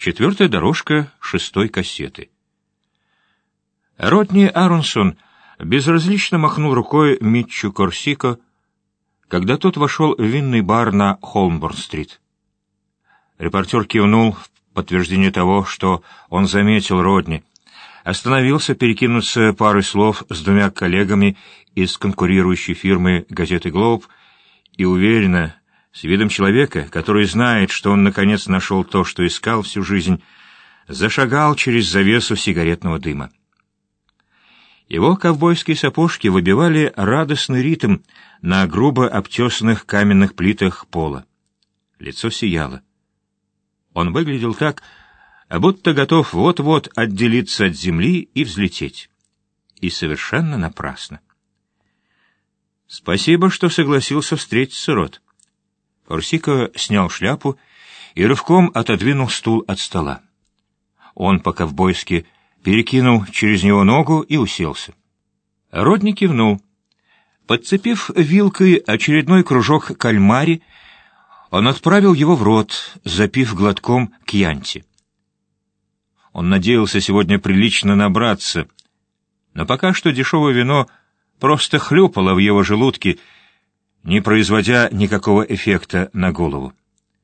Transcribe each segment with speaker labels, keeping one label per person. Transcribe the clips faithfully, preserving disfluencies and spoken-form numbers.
Speaker 1: Четвертая дорожка шестой кассеты. Родни Аронсон безразлично махнул рукой Митчу Корсико, когда тот вошел в винный бар на Холмборн-стрит. Репортер кивнул в подтверждение того, что он заметил Родни, остановился перекинуться парой слов с двумя коллегами из конкурирующей фирмы газеты «Глоб» и уверенно, с видом человека, который знает, что он наконец нашел то, что искал всю жизнь, зашагал через завесу сигаретного дыма. Его ковбойские сапожки выбивали радостный ритм на грубо обтесанных каменных плитах пола. Лицо сияло. Он выглядел так, будто готов вот-вот отделиться от земли и взлететь. И совершенно напрасно. «Спасибо, что согласился встретиться, Рот». Корсико снял шляпу и рывком отодвинул стул от стола. Он по-ковбойски перекинул через него ногу и уселся. Родни кивнул. Подцепив вилкой очередной кружок кальмари, он отправил его в рот, запив глотком кьянти. Он надеялся сегодня прилично набраться, но пока что дешевое вино просто хлюпало в его желудке, не производя никакого эффекта на голову.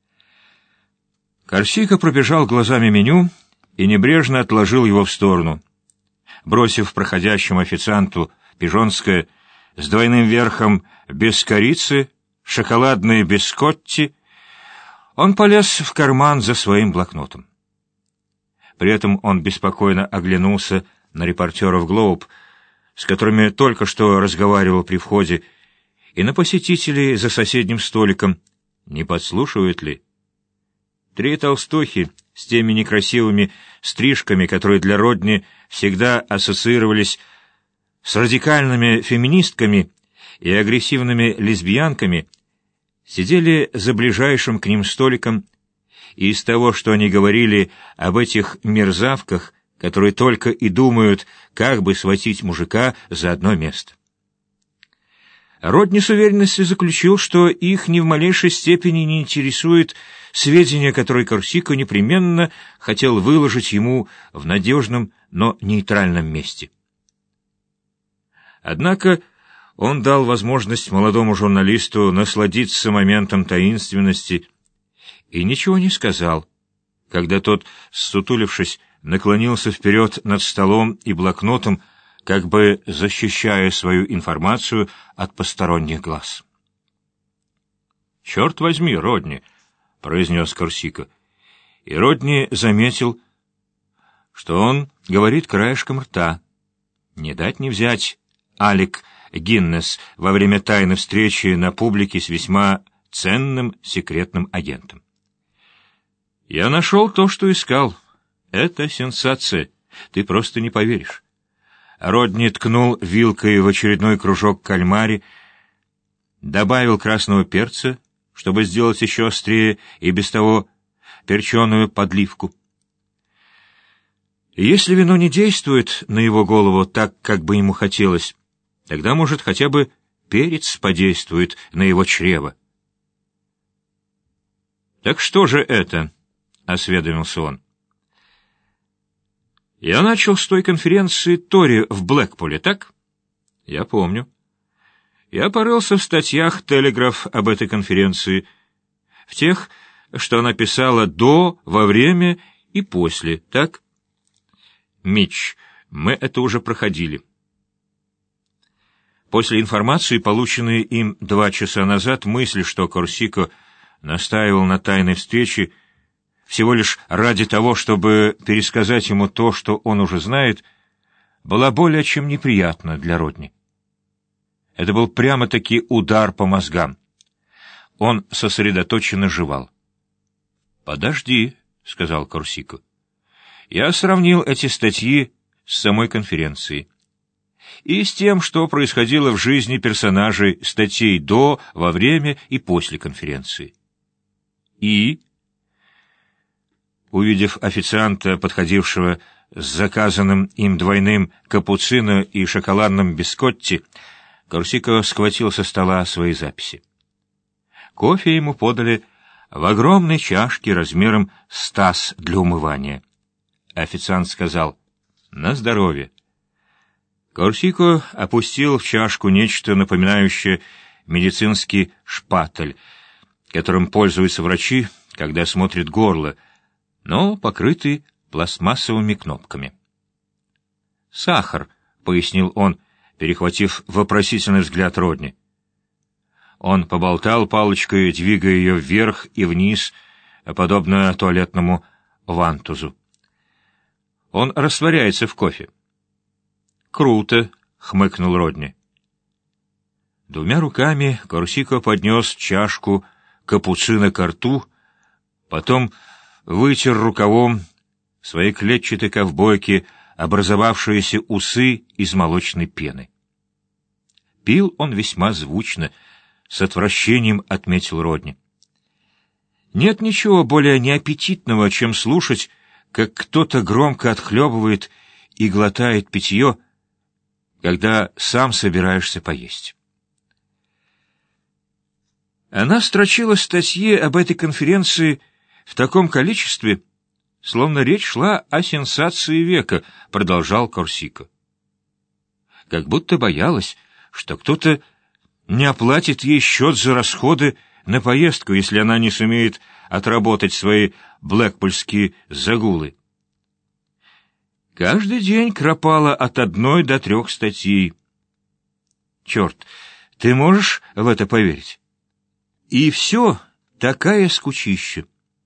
Speaker 1: Корсико пробежал глазами меню и небрежно отложил его в сторону. Бросив проходящему официанту пижонское с двойным верхом без корицы, шоколадные бискотти, он полез в карман за своим блокнотом. При этом он беспокойно оглянулся на репортеров «Глоб», с которыми только что разговаривал при входе, и на посетителей за соседним столиком, не подслушивают ли. Три толстухи с теми некрасивыми стрижками, которые для Родни всегда ассоциировались с радикальными феминистками и агрессивными лесбиянками, сидели за ближайшим к ним столиком, и из того, что они говорили об этих мерзавках, которые только и думают, как бы схватить мужика за одно место. Родни с уверенностью заключил, что их ни в малейшей степени не интересует сведения, которые Корсико непременно хотел выложить ему в надежном, но нейтральном месте. Однако он дал возможность молодому журналисту насладиться моментом таинственности и ничего не сказал, когда тот, ссутулившись, наклонился вперед над столом и блокнотом, как бы защищая свою информацию от посторонних глаз. «Черт возьми, Родни!» — произнес Корсико. И Родни заметил, что он говорит краешком рта. Не дать не взять Алек Гиннес во время тайной встречи на публике с весьма ценным секретным агентом. «Я нашел то, что искал. Это сенсация. Ты просто не поверишь». Родни ткнул вилкой в очередной кружок кальмари, добавил красного перца, чтобы сделать еще острее и без того перченую подливку. Если вино не действует на его голову так, как бы ему хотелось, тогда, может, хотя бы перец подействует на его чрево. «Так что же это?» — осведомился он. «Я начал с той конференции Тори в Блэкпуле, так?» «Я помню. Я порылся в статьях «Телеграф» об этой конференции, в тех, что она писала до, во время и после, так?» «Митч, мы это уже проходили». После информации, полученной им два часа назад, мысль, что Корсико настаивал на тайной встрече, всего лишь ради того, чтобы пересказать ему то, что он уже знает, была более чем неприятна для Родни. Это был прямо-таки удар по мозгам. Он сосредоточенно жевал. «Подожди», — сказал Корсико. «Я сравнил эти статьи с самой конференцией и с тем, что происходило в жизни персонажей статей до, во время и после конференции. И...» Увидев официанта, подходившего с заказанным им двойным капуцино и шоколадным бискотти, Корсико схватил со стола свои записи. Кофе ему подали в огромной чашке размером с таз для умывания. Официант сказал: «На здоровье». Корсико опустил в чашку нечто напоминающее медицинский шпатель, которым пользуются врачи, когда смотрят горло, но покрытый пластмассовыми кнопками. «Сахар», — пояснил он, перехватив вопросительный взгляд Родни. Он поболтал палочкой, двигая ее вверх и вниз, подобно туалетному вантузу. «Он растворяется в кофе». «Круто», — хмыкнул Родни. Двумя руками Корсико поднес чашку капуцина ко рту, потом вытер рукавом своей клетчатой ковбойки образовавшиеся усы из молочной пены. Пил он весьма звучно, с отвращением отметил Родни. Нет ничего более неаппетитного, чем слушать, как кто-то громко отхлебывает и глотает питье, когда сам собираешься поесть. Она строчила статьи об этой конференции в таком количестве, словно речь шла о сенсации века, продолжал Корсико. Как будто боялась, что кто-то не оплатит ей счет за расходы на поездку, если она не сумеет отработать свои блэкпульские загулы. Каждый день кропала от одной до трех статей. Черт, ты можешь в это поверить? И все такая скучища.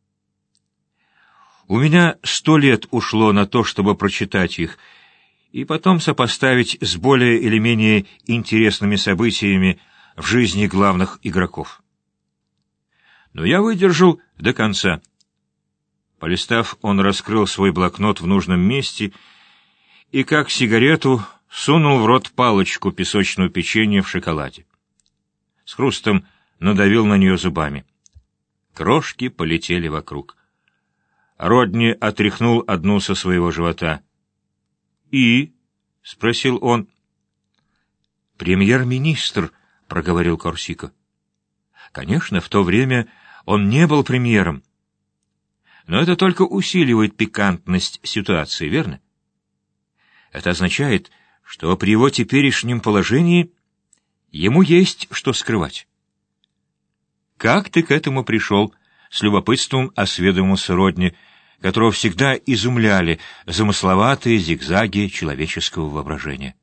Speaker 1: У меня сто лет ушло на то, чтобы прочитать их, и потом сопоставить с более или менее интересными событиями в жизни главных игроков. Но я выдержал до конца. Полистав, он раскрыл свой блокнот в нужном месте и, как сигарету, сунул в рот палочку песочного печенья в шоколаде. С хрустом надавил на нее зубами. Крошки полетели вокруг. Родни отряхнул одну со своего живота. «И?» — спросил он. «Премьер-министр», — проговорил Корсико. Конечно, в то время он не был премьером. Но это только усиливает пикантность ситуации, верно? Это означает, что при его теперешнем положении ему есть что скрывать. «Как ты к этому пришел?» — с любопытством осведомился Родни, которого всегда изумляли замысловатые зигзаги человеческого воображения.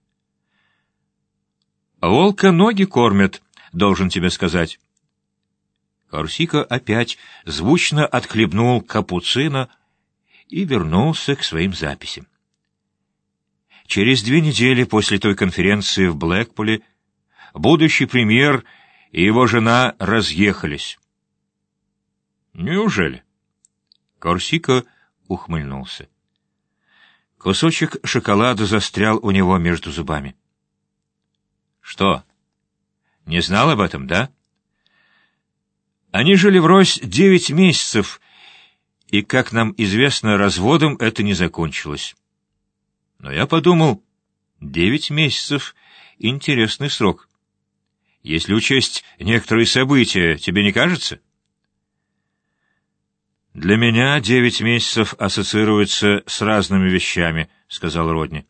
Speaker 1: «Волка ноги кормят, должен тебе сказать». Корсико опять звучно отхлебнул капуцино и вернулся к своим записям. Через две недели после той конференции в Блэкпуле будущий премьер и его жена разъехались. «Неужели?» Корсико ухмыльнулся. Кусочек шоколада застрял у него между зубами. «Что, не знал об этом, да?» Они жили врозь девять месяцев, и, как нам известно, разводом это не закончилось. Но я подумал, девять месяцев — интересный срок. Если учесть некоторые события, тебе не кажется? «Для меня девять месяцев ассоциируется с разными вещами», — сказал Родни.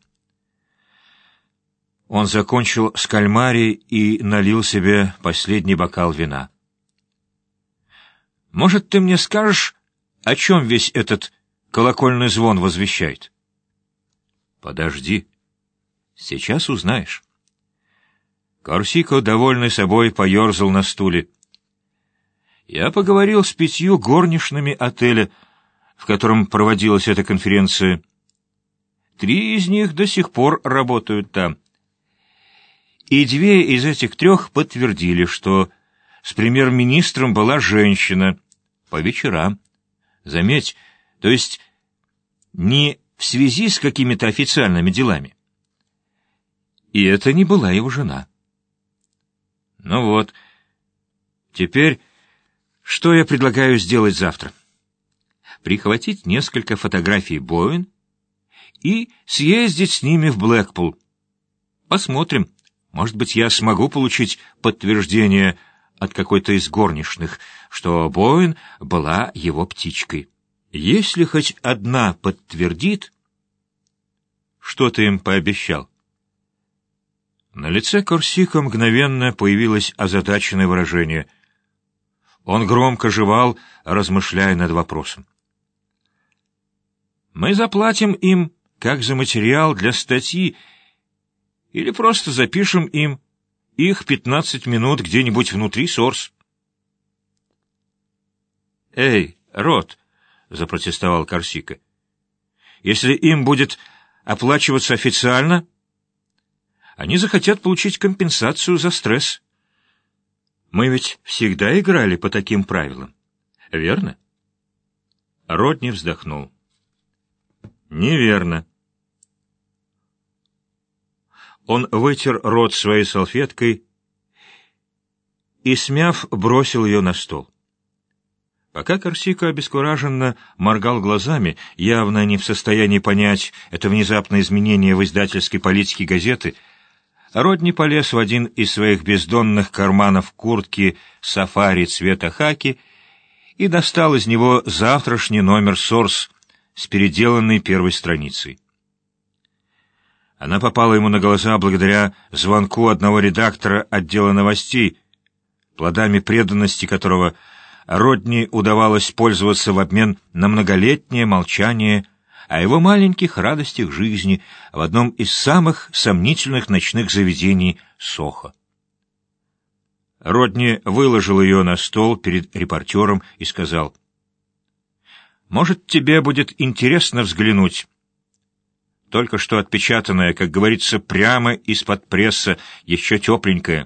Speaker 1: Он закончил с кальмари и налил себе последний бокал вина. «Может, ты мне скажешь, о чем весь этот колокольный звон возвещает?» «Подожди. Сейчас узнаешь». Корсико, довольный собой, поерзал на стуле. «Я поговорил с пятью горничными отеля, в котором проводилась эта конференция. Три из них до сих пор работают там. И две из этих трех подтвердили, что с премьер-министром была женщина по вечерам. Заметь, то есть не в связи с какими-то официальными делами. И это не была его жена. Ну вот, теперь что я предлагаю сделать завтра? Прихватить несколько фотографий Боуэн и съездить с ними в Блэкпул. Посмотрим, может быть, я смогу получить подтверждение от какой-то из горничных, что Боуэн была его птичкой. Если хоть одна подтвердит... Что ты им пообещал? На лице Корсика мгновенно появилось озадаченное выражение. Он громко жевал, размышляя над вопросом. Мы заплатим им, как за материал для статьи, или просто запишем им их пятнадцать минут где-нибудь внутри сорс. «Эй, Рот!» — запротестовал Корсика. «Если им будет оплачиваться официально, они захотят получить компенсацию за стресс. Мы ведь всегда играли по таким правилам, верно?» Родни вздохнул. «Неверно». Он вытер рот своей салфеткой и, смяв, бросил ее на стол. Пока Корсика обескураженно моргал глазами, явно не в состоянии понять это внезапное изменение в издательской политике газеты, Родни полез в один из своих бездонных карманов куртки сафари цвета хаки и достал из него завтрашний номер «Сорс» с переделанной первой страницей. Она попала ему на глаза благодаря звонку одного редактора отдела новостей, плодами преданности которого Родни удавалось пользоваться в обмен на многолетнее молчание о его маленьких радостях жизни в одном из самых сомнительных ночных заведений Сохо. Родни выложил ее на стол перед репортером и сказал: «Может, тебе будет интересно взглянуть. Только что отпечатанная, как говорится, прямо из-под пресса, еще тепленькая».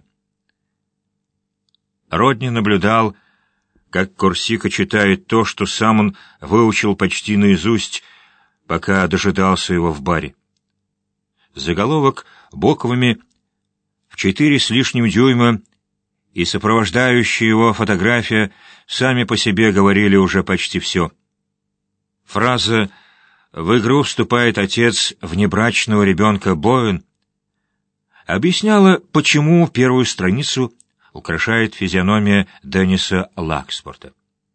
Speaker 1: Родни наблюдал, как Корсика читает то, что сам он выучил почти наизусть, пока дожидался его в баре. Заголовок буквами в четыре с лишним дюйма и сопровождающая его фотография сами по себе говорили уже почти все. Фраза «В игру вступает отец внебрачного ребенка Боуэн» объясняла, почему первую страницу украшает физиономия Денниса Лакспорта.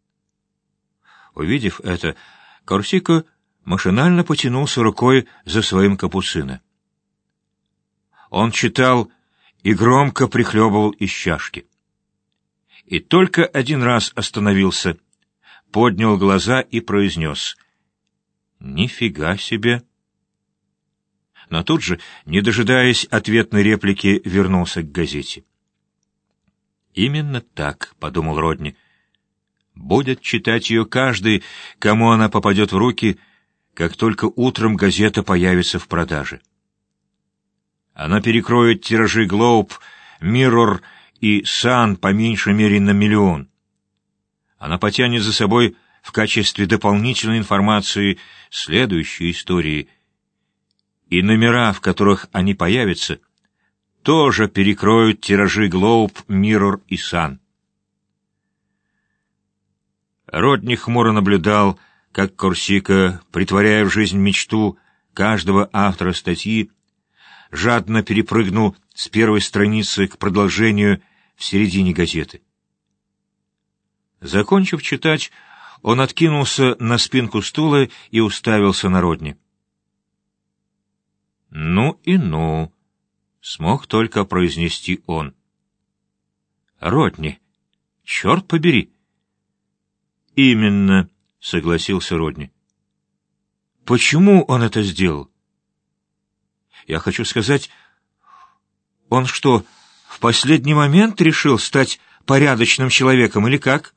Speaker 1: Увидев это, Корсика машинально потянулся рукой за своим капуцино. Он читал и громко прихлебывал из чашки. И только один раз остановился, поднял глаза и произнес: «Нифига себе!» Но тут же, не дожидаясь ответной реплики, вернулся к газете. «Именно так», — подумал Родни. «Будет читать ее каждый, кому она попадет в руки, как только утром газета появится в продаже. Она перекроет тиражи «Глоуб», «Миррор» и «Сан» по меньшей мере на миллион. Она потянет за собой в качестве дополнительной информации следующие истории, и номера, в которых они появятся, тоже перекроют тиражи «Глоуб», «Миррор» и «Сан». Родни хмуро наблюдал, как Корсика, притворяя в жизнь мечту каждого автора статьи, жадно перепрыгнул с первой страницы к продолжению в середине газеты. Закончив читать, он откинулся на спинку стула и уставился на Родни. «Ну и ну», — смог только произнести он. «Родни, черт побери!» «Именно», — согласился Родни. «Почему он это сделал?» «Я хочу сказать, он что, в последний момент решил стать порядочным человеком или как?»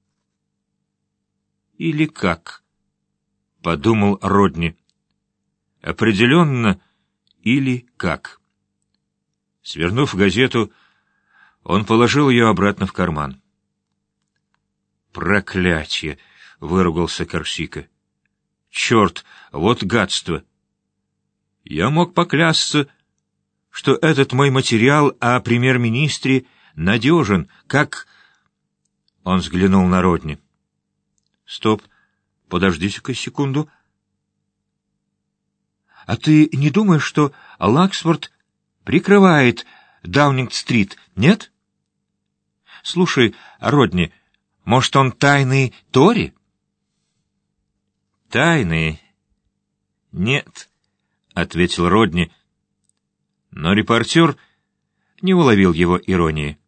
Speaker 1: «Или как?» — подумал Родни. «Определенно, или как?» Свернув газету, он положил ее обратно в карман. «Проклятье!» — выругался Корсика. «Черт, вот гадство! Я мог поклясться, что этот мой материал о премьер-министре надежен, как...» Он взглянул на Родни. «Стоп, подождите-ка секунду. А ты не думаешь, что Лаксфорд прикрывает Даунинг-стрит, нет? Слушай, Родни, может, он тайный Тори? Тайный? Нет, — ответил Родни, но репортер не уловил его иронии.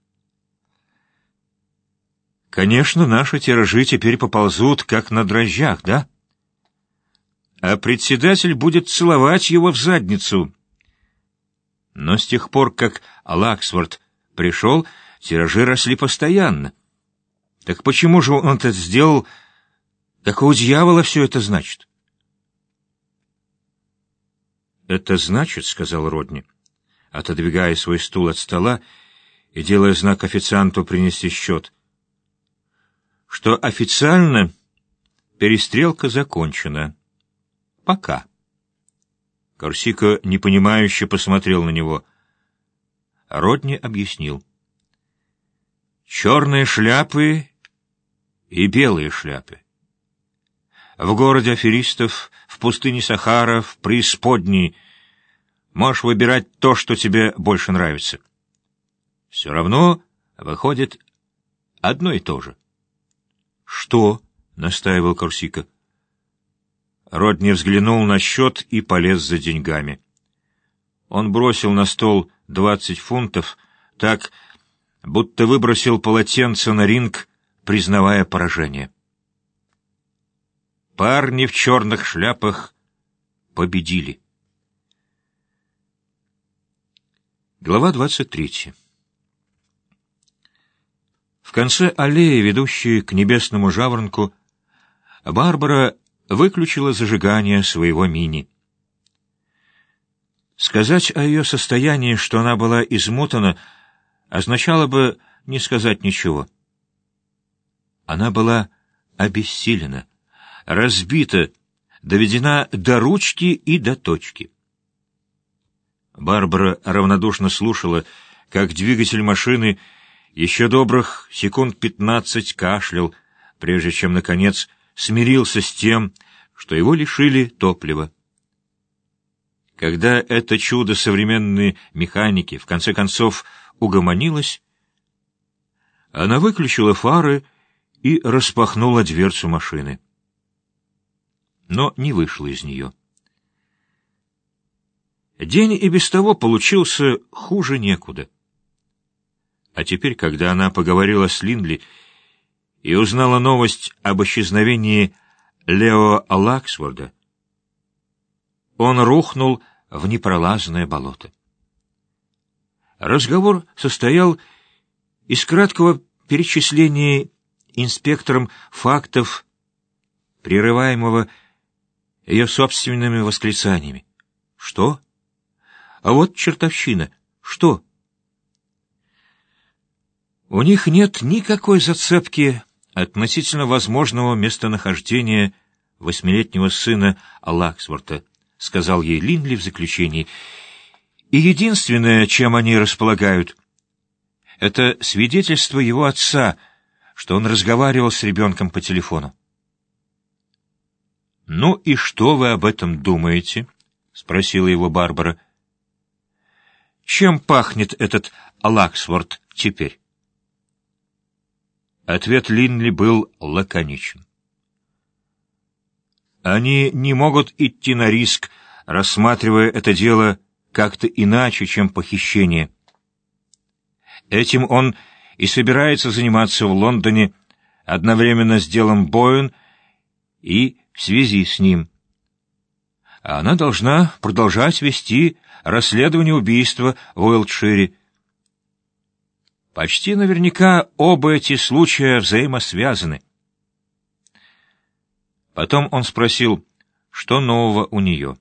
Speaker 1: Конечно, наши тиражи теперь поползут, как на дрожжах, да? А председатель будет целовать его в задницу. Но с тех пор, как Лаксворт пришел, тиражи росли постоянно. Так почему же он это сделал? Какого дьявола все это значит? «Это значит, — сказал Родни, отодвигая свой стул от стола и делая знак официанту принести счет, — что официально перестрелка закончена. Пока». Корсико непонимающе посмотрел на него. Родни объяснил. «Черные шляпы и белые шляпы. В городе аферистов, в пустыне Сахара, в преисподней можешь выбирать то, что тебе больше нравится. Все равно выходит одно и то же». «Что?» — настаивал Корсико. Родни взглянул на счет и полез за деньгами. Он бросил на стол двадцать фунтов, так, будто выбросил полотенце на ринг, признавая поражение. Парни в черных шляпах победили. Глава двадцать третья. В конце аллеи, ведущей к небесному жаворонку, Барбара выключила зажигание своего мини. Сказать о ее состоянии, что она была измотана, означало бы не сказать ничего. Она была обессилена, разбита, доведена до ручки и до точки. Барбара равнодушно слушала, как двигатель машины еще добрых секунд пятнадцать кашлял, прежде чем, наконец, смирился с тем, что его лишили топлива. Когда это чудо современной механики в конце концов угомонилось, она выключила фары и распахнула дверцу машины. Но не вышла из нее. День и без того получился хуже некуда. А теперь, когда она поговорила с Линдли и узнала новость об исчезновении Лео Лаксворда, он рухнул в непролазное болото. Разговор состоял из краткого перечисления инспектором фактов, прерываемого ее собственными восклицаниями. «Что? А вот чертовщина! Что?» У них нет никакой зацепки относительно возможного местонахождения восьмилетнего сына Лаксворта, сказал ей Линдли в заключении. И единственное, чем они располагают, это свидетельство его отца, что он разговаривал с ребенком по телефону. «Ну и что вы об этом думаете?» — спросила его Барбара. «Чем пахнет этот Лаксворт теперь?» Ответ Линдли был лаконичен. Они не могут идти на риск, рассматривая это дело как-то иначе, чем похищение. Этим он и собирается заниматься в Лондоне одновременно с делом Боуэн и в связи с ним. А она должна продолжать вести расследование убийства в Уилтшире. Почти наверняка оба эти случая взаимосвязаны. Потом он спросил, что нового у нее.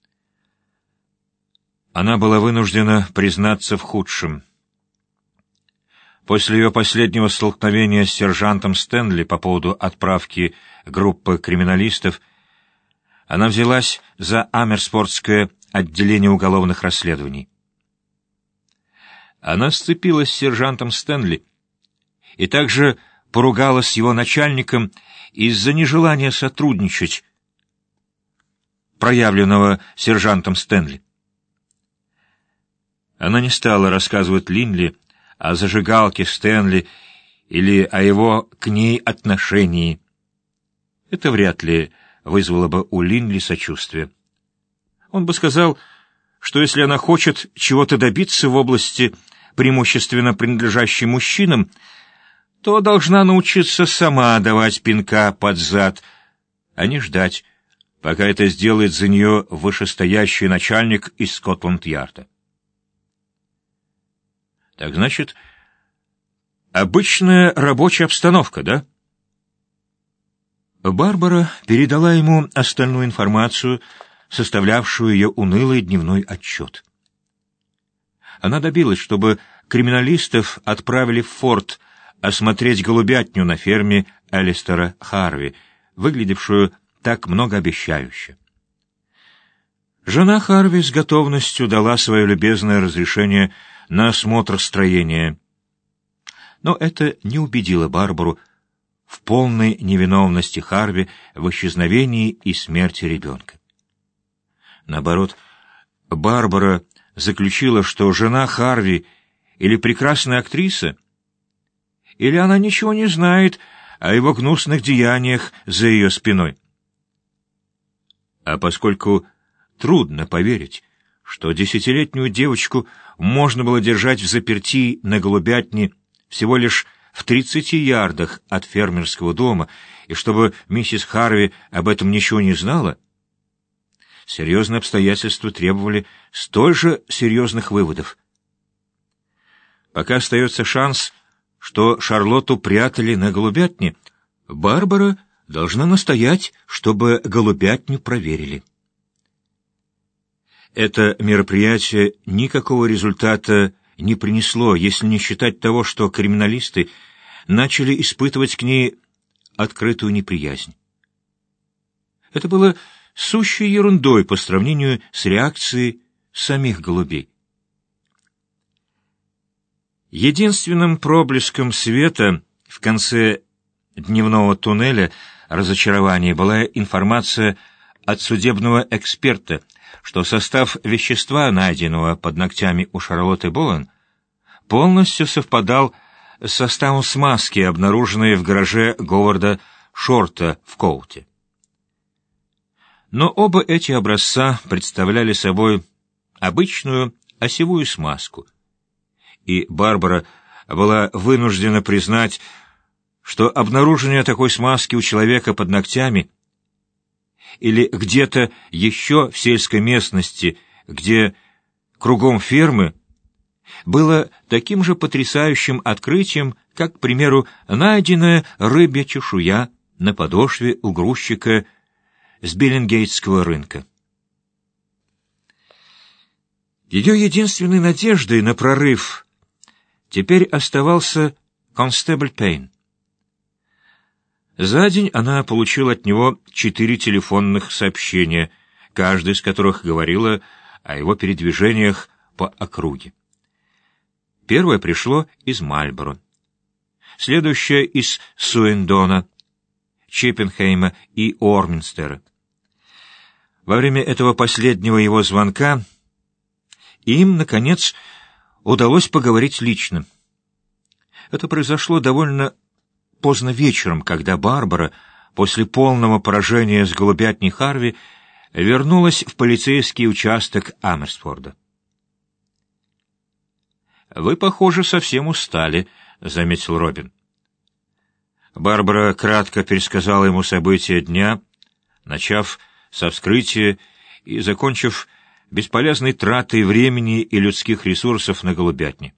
Speaker 1: Она была вынуждена признаться в худшем. После ее последнего столкновения с сержантом Стэнли по поводу отправки группы криминалистов она взялась за Амерспортское отделение уголовных расследований. Она сцепилась с сержантом Стэнли и также поругалась с его начальником из-за нежелания сотрудничать, проявленного сержантом Стэнли. Она не стала рассказывать Линдли о зажигалке Стэнли или о его к ней отношении. Это вряд ли вызвало бы у Линли сочувствие. Он бы сказал, что если она хочет чего-то добиться в области, преимущественно принадлежащей мужчинам, то должна научиться сама давать пинка под зад, а не ждать, пока это сделает за нее вышестоящий начальник из Скотланд-Ярда. Так значит, обычная рабочая обстановка, да? Барбара передала ему остальную информацию, составлявшую ее унылый дневной отчет. Она добилась, чтобы криминалистов отправили в форт осмотреть голубятню на ферме Алистера Харви, выглядевшую так многообещающе. Жена Харви с готовностью дала свое любезное разрешение на осмотр строения. Но это не убедило Барбару в полной невиновности Харви в исчезновении и смерти ребенка. Наоборот, Барбара заключила, что жена Харви или прекрасная актриса, или она ничего не знает о его гнусных деяниях за ее спиной. А поскольку трудно поверить, что десятилетнюю девочку можно было держать взаперти на голубятне всего лишь в тридцати ярдах от фермерского дома, и чтобы миссис Харви об этом ничего не знала, серьезные обстоятельства требовали столь же серьезных выводов. Пока остается шанс, что Шарлотту прятали на голубятне, Барбара должна настоять, чтобы голубятню проверили. Это мероприятие никакого результата не принесло, если не считать того, что криминалисты начали испытывать к ней открытую неприязнь. Это было сущей ерундой по сравнению с реакцией самих голубей. Единственным проблеском света в конце дневного туннеля разочарования была информация от судебного эксперта, что состав вещества, найденного под ногтями у Шарлотты Болан, полностью совпадал с составом смазки, обнаруженной в гараже Говарда Шорта в Коуте. Но оба эти образца представляли собой обычную осевую смазку, и Барбара была вынуждена признать, что обнаружение такой смазки у человека под ногтями или где-то еще в сельской местности, где кругом фермы, было таким же потрясающим открытием, как, к примеру, найденная рыбья чешуя на подошве у грузчика с Биллингейтского рынка. Ее единственной надеждой на прорыв теперь оставался констебль Пейн. За день она получила от него четыре телефонных сообщения, каждое из которых говорило о его передвижениях по округе. Первое пришло из Мальборо, следующее из Суэндона, Чиппенхейма и Орминстера. Во время этого последнего его звонка им, наконец, удалось поговорить лично. Это произошло довольно поздно вечером, когда Барбара, после полного поражения с голубятней Харви, вернулась в полицейский участок Амерсфорда. «Вы, похоже, совсем устали», — заметил Робин. Барбара кратко пересказала ему события дня, начав со вскрытия и закончив бесполезной тратой времени и людских ресурсов на голубятне.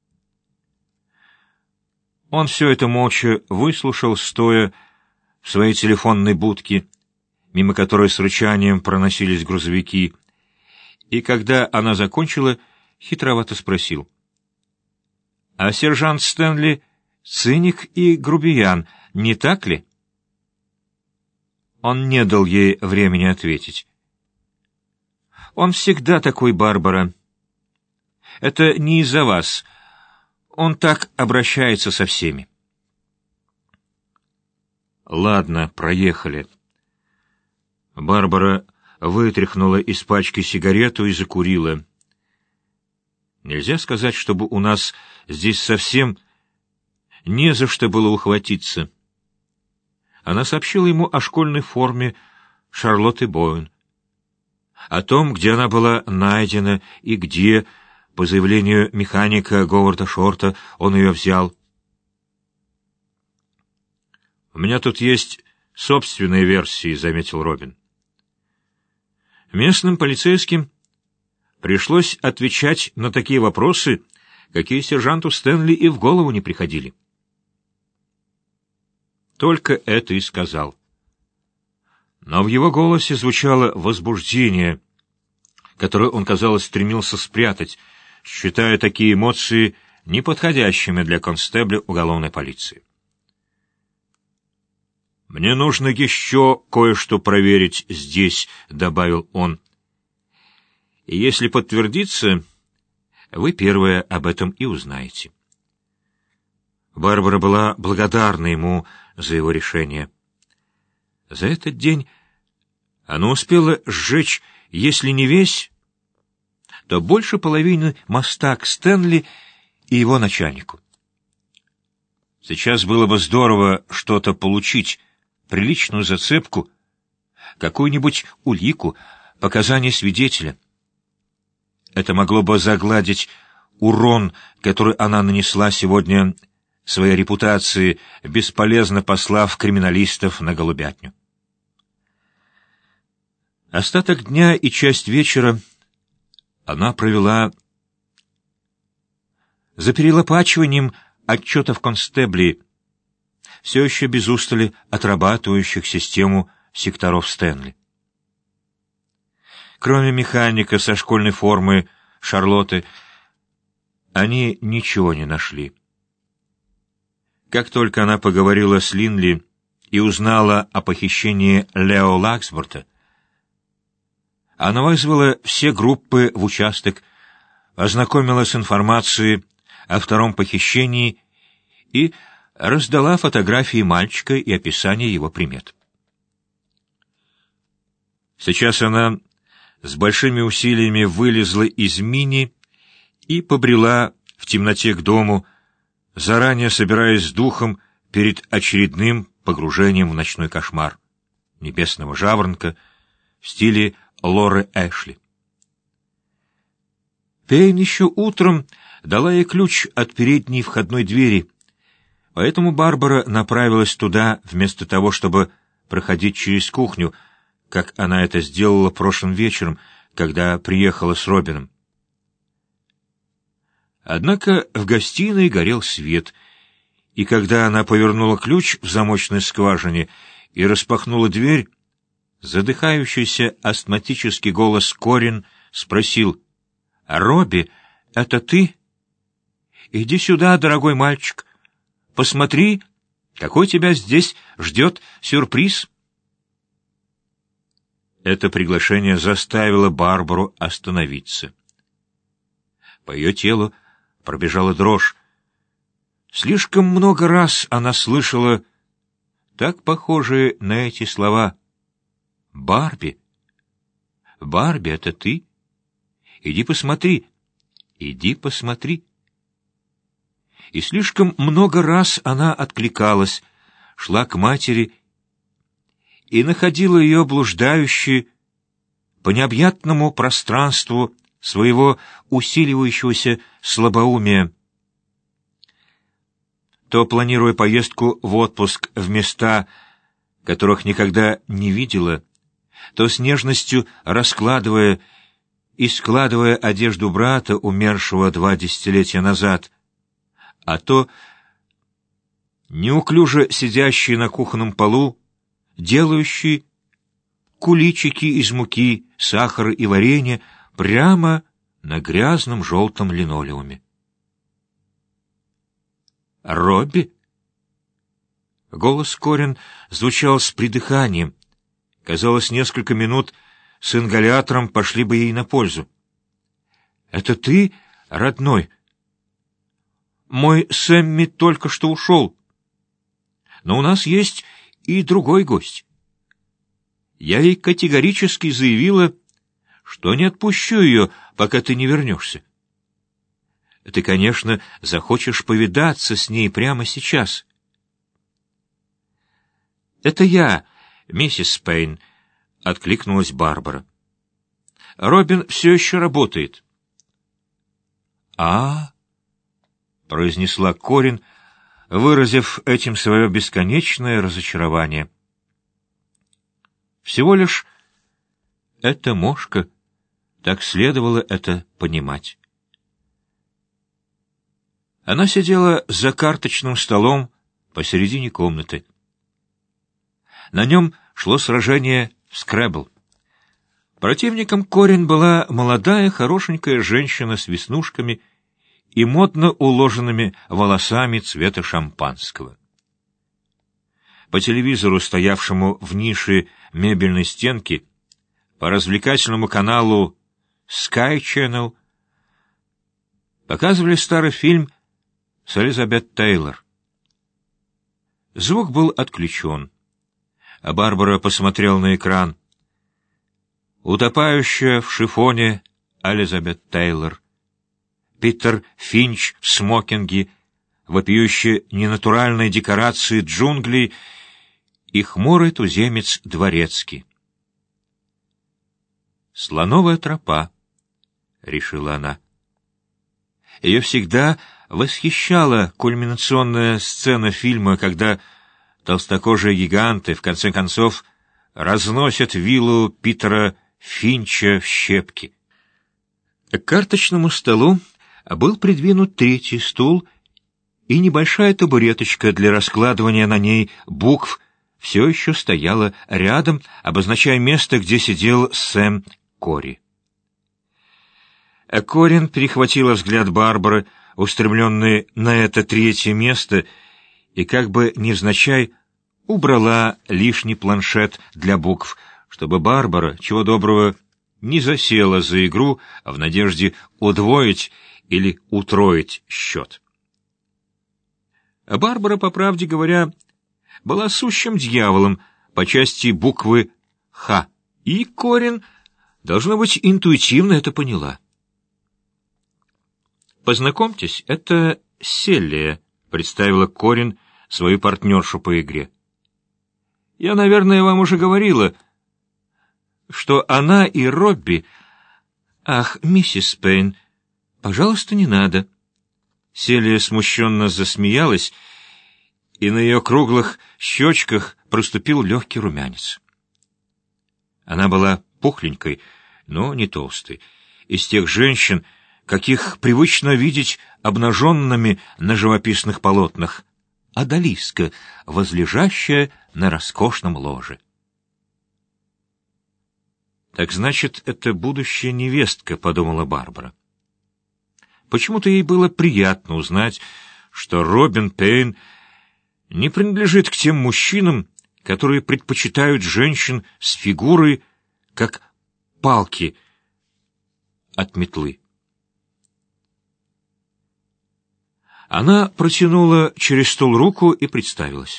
Speaker 1: Он все это молча выслушал, стоя в своей телефонной будке, мимо которой с рычанием проносились грузовики, и когда она закончила, хитровато спросил: «А сержант Стэнли — циник и грубиян, не так ли?» Он не дал ей времени ответить. «Он всегда такой, Барбара. Это не из-за вас. Он так обращается со всеми». «Ладно, проехали». Барбара вытряхнула из пачки сигарету и закурила. «Нельзя сказать, чтобы у нас здесь совсем не за что было ухватиться. Она сообщила ему о школьной форме Шарлотты Боуэн, о том, где она была найдена и где, по заявлению механика Говарда Шорта, он ее взял. «У меня тут есть собственные версии», — заметил Робин. Местным полицейским пришлось отвечать на такие вопросы, какие сержанту Стэнли и в голову не приходили. Только это и сказал. Но в его голосе звучало возбуждение, которое он, казалось, стремился спрятать, считая такие эмоции неподходящими для констебля уголовной полиции. «Мне нужно еще кое-что проверить здесь», — добавил он. «И если подтвердится, вы первые об этом и узнаете». Барбара была благодарна ему за его решение. За этот день она успела сжечь, если не весь, то больше половины моста к Стэнли и его начальнику. Сейчас было бы здорово что-то получить, приличную зацепку, какую-нибудь улику, показания свидетеля. Это могло бы загладить урон, который она нанесла сегодня своей репутации, бесполезно послав криминалистов на голубятню. Остаток дня и часть вечера она провела за перелопачиванием отчетов констеблей, все еще без устали отрабатывающих систему секторов Стэнли. Кроме механика со школьной формы Шарлотты, они ничего не нашли. Как только она поговорила с Линли и узнала о похищении Лео Лаксборта, она вызвала все группы в участок, ознакомилась с информацией о втором похищении и раздала фотографии мальчика и описание его примет. Сейчас она с большими усилиями вылезла из мини и побрела в темноте к дому, заранее собираясь с духом перед очередным погружением в ночной кошмар небесного жаворонка в стиле Лоры Эшли. Пейн еще утром дала ей ключ от передней входной двери, поэтому Барбара направилась туда вместо того, чтобы проходить через кухню, как она это сделала прошлым вечером, когда приехала с Робином. Однако в гостиной горел свет, и когда она повернула ключ в замочной скважине и распахнула дверь, задыхающийся астматический голос Корин спросил: «Робби, это ты? Иди сюда, дорогой мальчик. Посмотри, какой тебя здесь ждет сюрприз». Это приглашение заставило Барбару остановиться. По ее телу пробежала дрожь. Слишком много раз она слышала так похожие на эти слова: «Барби, Барби, это ты? Иди посмотри, иди посмотри». И слишком много раз она откликалась, шла к матери и находила ее блуждающей по необъятному пространству своего усиливающегося слабоумия, то планируя поездку в отпуск в места, которых никогда не видела, то с нежностью раскладывая и складывая одежду брата, умершего два десятилетия назад, а то неуклюже сидящий на кухонном полу, делающий куличики из муки, сахара и варенья прямо на грязном желтом линолеуме. «Робби?» Голос Корин звучал с придыханием. Казалось, несколько минут с ингалятором пошли бы ей на пользу. «Это ты, родной? Мой Сэмми только что ушел. Но у нас есть и другой гость. Я ей категорически заявила, что не отпущу ее, пока ты не вернешься. ты, конечно, захочешь повидаться с ней прямо сейчас. «Это я, миссис Пейн», — откликнулась Барбара. «Робин все еще работает». «А?» — произнесла Корин, выразив этим свое бесконечное разочарование. «Всего лишь эта мошка, так следовало это понимать». Она сидела за карточным столом посередине комнаты. На нем шло сражение в скребл. Противником Корин была молодая, хорошенькая женщина с веснушками и модно уложенными волосами цвета шампанского. По телевизору, стоявшему в нише мебельной стенки, по развлекательному каналу Sky Channel, показывали старый фильм с Элизабет Тейлор. Звук был отключен, а Барбара посмотрела на экран. Утопающая в шифоне Элизабет Тейлор, Питер Финч в смокинге, вопиющие ненатуральные декорации джунглей и хмурый туземец Дворецкий. «Слоновая тропа», — решила она. Ее всегда восхищала кульминационная сцена фильма, когда толстокожие гиганты, в конце концов, разносят виллу Питера Финча в щепки. К карточному столу был придвинут третий стул, и небольшая табуреточка для раскладывания на ней букв все еще стояла рядом, обозначая место, где сидел Сэм Кори. Корин перехватила взгляд Барбары, устремленный на это третье место, и как бы невзначай убрала лишний планшет для букв, чтобы Барбара, чего доброго, не засела за игру в надежде удвоить или утроить счет. Барбара, по правде говоря, была сущим дьяволом по части буквы «Х», и Корин, должно быть, интуитивно это поняла. «Познакомьтесь, это Селия», — представила Корин свою партнершу по игре. «Я, наверное, вам уже говорила, что она и Робби...» «Ах, миссис Пейн, пожалуйста, не надо». Селия смущенно засмеялась, и на ее круглых щечках проступил легкий румянец. Она была пухленькой, но не толстой, из тех женщин, каких привычно видеть обнаженными на живописных полотнах, одалиска, возлежащая на роскошном ложе. «Так значит, это будущая невестка», — подумала Барбара. Почему-то ей было приятно узнать, что Робин Пейн не принадлежит к тем мужчинам, которые предпочитают женщин с фигурой, как палки от метлы. Она протянула через стол руку и представилась.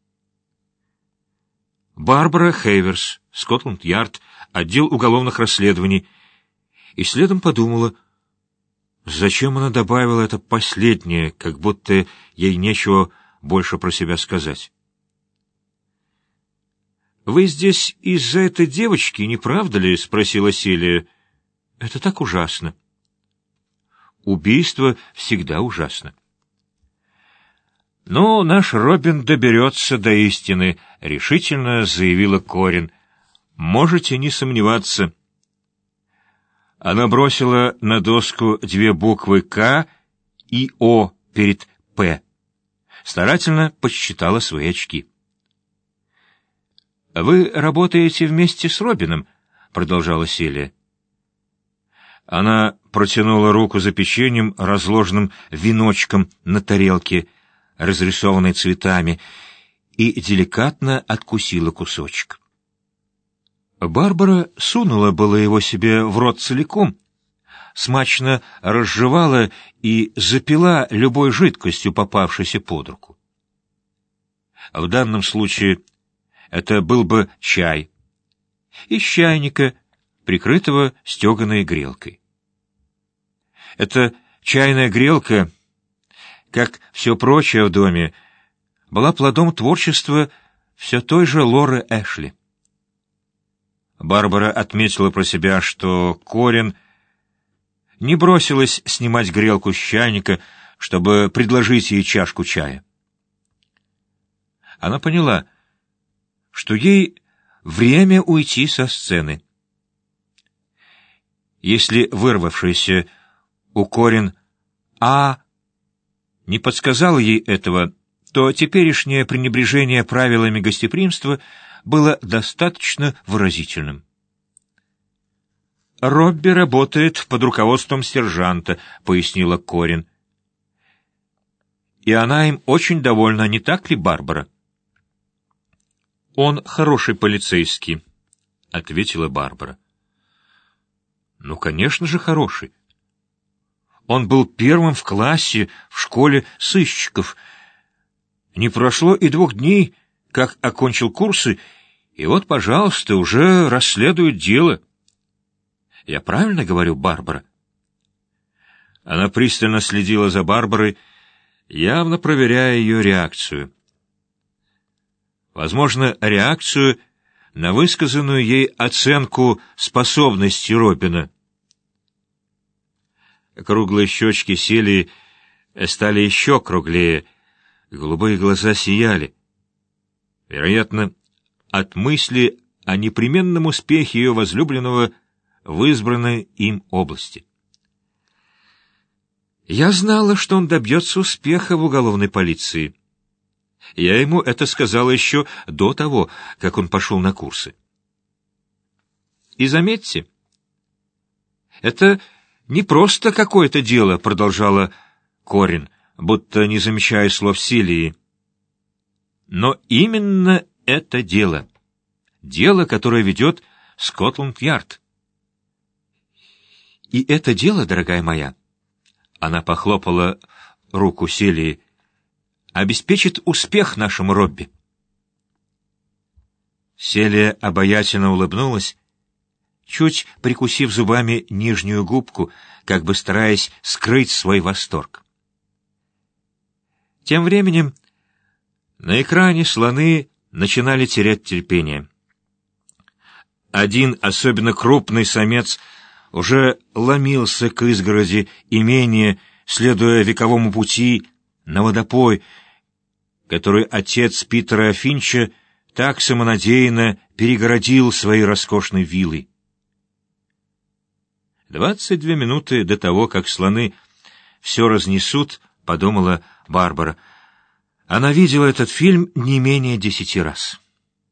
Speaker 1: Барбара Хейверс, Скотланд-Ярд, отдел уголовных расследований, и следом подумала, зачем она добавила это последнее, как будто ей нечего больше про себя сказать. «Вы здесь из-за этой девочки, не правда ли?» — спросила Селия. «Это так ужасно». «Убийство всегда ужасно». «Ну, наш Робин доберется до истины», — решительно заявила Корин. «Можете не сомневаться». Она бросила на доску две буквы «К» и «О» перед «П». Старательно подсчитала свои очки. «Вы работаете вместе с Робином?» — продолжала Селия. Она протянула руку за печеньем, разложенным веночком на тарелке, разрисованной цветами, и деликатно откусила кусочек. Барбара сунула было его себе в рот целиком, смачно разжевала и запила любой жидкостью, попавшейся под руку. В данном случае это был бы чай из чайника, прикрытого стеганой грелкой. Это Чайная грелка, как все прочее в доме, была плодом творчества все той же Лоры Эшли. Барбара отметила про себя, что Корин не бросилась снимать грелку с чайника, чтобы предложить ей чашку чая. Она поняла, что ей время уйти со сцены. Если вырвавшийся у Корин А не подсказал ей этого, то теперешнее пренебрежение правилами гостеприимства было достаточно выразительным. «Робби работает под руководством сержанта», — пояснила Корин. «И она им очень довольна, не так ли, Барбара?» «Он хороший полицейский», — ответила Барбара. «Ну, конечно же, хороший. Он был первым в классе в школе сыщиков. Не прошло и двух дней, как окончил курсы, и вот, пожалуйста, уже расследует дело. Я правильно говорю, Барбара?» Она пристально следила за Барбарой, явно проверяя ее реакцию. Возможно, реакцию на высказанную ей оценку способностей Робина. Круглые щечки Селии стали еще круглее, голубые глаза сияли. Вероятно, от мысли о непременном успехе ее возлюбленного в избранной им области. «Я знала, что он добьется успеха в уголовной полиции. Я ему это сказала еще до того, как он пошел на курсы. И заметьте, это не просто какое-то дело», — продолжала Корин, будто не замечая слов Селии. «Но именно это дело. Дело, которое ведет Скотланд-Ярд. И это дело, дорогая моя», — она похлопала руку Селии, — «обеспечит успех нашему Робби». Селия обаятельно улыбнулась, чуть прикусив зубами нижнюю губку, как бы стараясь скрыть свой восторг. Тем временем на экране слоны начинали терять терпение. Один особенно крупный самец уже ломился к изгороди имения, следуя вековому пути на водопой, который отец Питера Финча так самонадеянно перегородил своей роскошной виллой. «Двадцать две минуты до того, как слоны все разнесут», — подумала Барбара. Она видела этот фильм не менее десяти раз.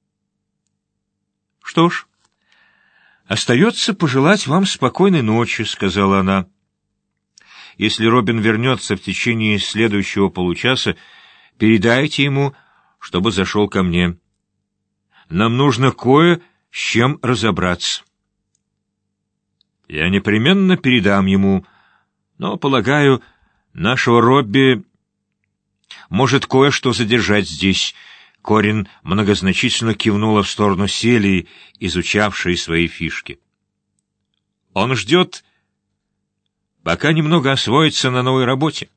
Speaker 1: «Что ж, остается пожелать вам спокойной ночи», — сказала она. «Если Робин вернется в течение следующего получаса, передайте ему, чтобы зашел ко мне. Нам нужно кое с чем разобраться». «Я непременно передам ему, но, полагаю, нашего Робби может кое-что задержать здесь». Корин многозначительно кивнула в сторону Селии, изучавшей свои фишки. «Он ждет, пока немного освоится на новой работе.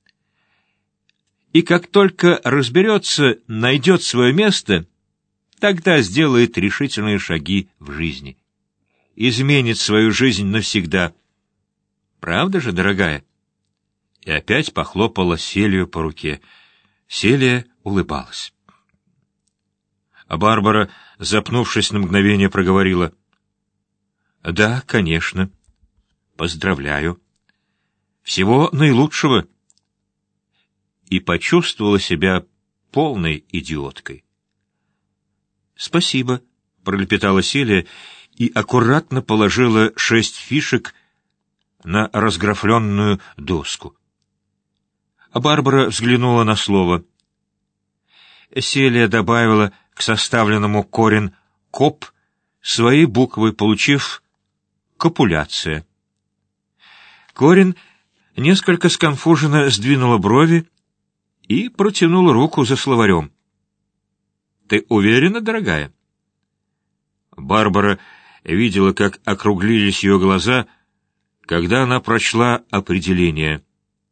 Speaker 1: И как только разберется, найдет свое место, тогда сделает решительные шаги в жизни. Изменит свою жизнь навсегда. Правда же, дорогая?» И опять похлопала Селию по руке. Селия улыбалась. А Барбара, запнувшись на мгновение, проговорила: «Да, конечно. Поздравляю. Всего наилучшего». И почувствовала себя полной идиоткой. «Спасибо», — пролепетала Селия и аккуратно положила шесть фишек на разграфленную доску. А Барбара взглянула на слово. Селия добавила к составленному Корин «коп» свои буквы, получив «копуляция». Корин несколько сконфуженно сдвинула брови и протянула руку за словарем. «Ты уверена, дорогая?» Барбара видела, как округлились ее глаза, когда она прочла определение.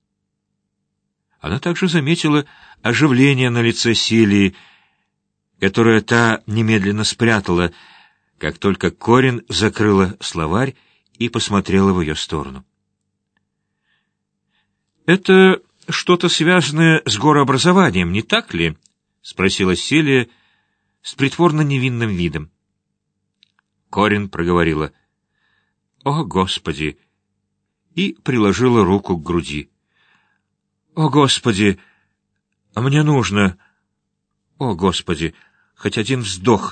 Speaker 1: Она также заметила оживление на лице Селии, которое та немедленно спрятала, как только Корин закрыла словарь и посмотрела в ее сторону. «Это что-то связанное с горообразованием, не так ли?» — спросила Селия с притворно невинным видом. Корин проговорила: «О, Господи!» и приложила руку к груди. «О, Господи! Мне нужно... О, Господи! Хоть один вздох!»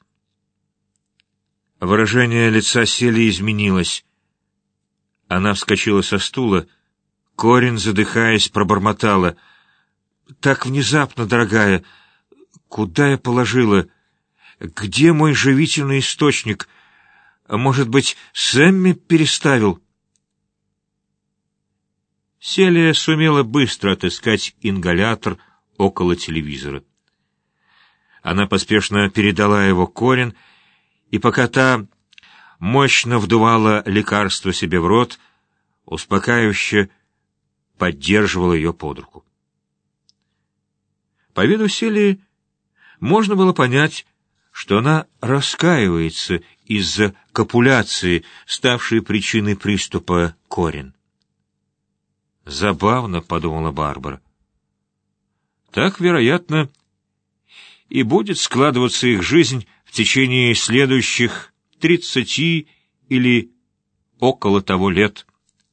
Speaker 1: Выражение лица Селии изменилось. Она вскочила со стула. Корин, задыхаясь, пробормотала: «Так внезапно, дорогая! Куда я положила? Где мой живительный источник? Может быть, Сэмми переставил?» Селия сумела быстро отыскать ингалятор около телевизора. Она поспешно передала его Корин, и пока та мощно вдувала лекарство себе в рот, успокаивающе поддерживала ее под руку. По виду Селии можно было понять, что она раскаивается из-за копуляции, ставшей причиной приступа Корин. «Забавно», — подумала Барбара. «Так, вероятно, и будет складываться их жизнь в течение следующих тридцати или около того лет.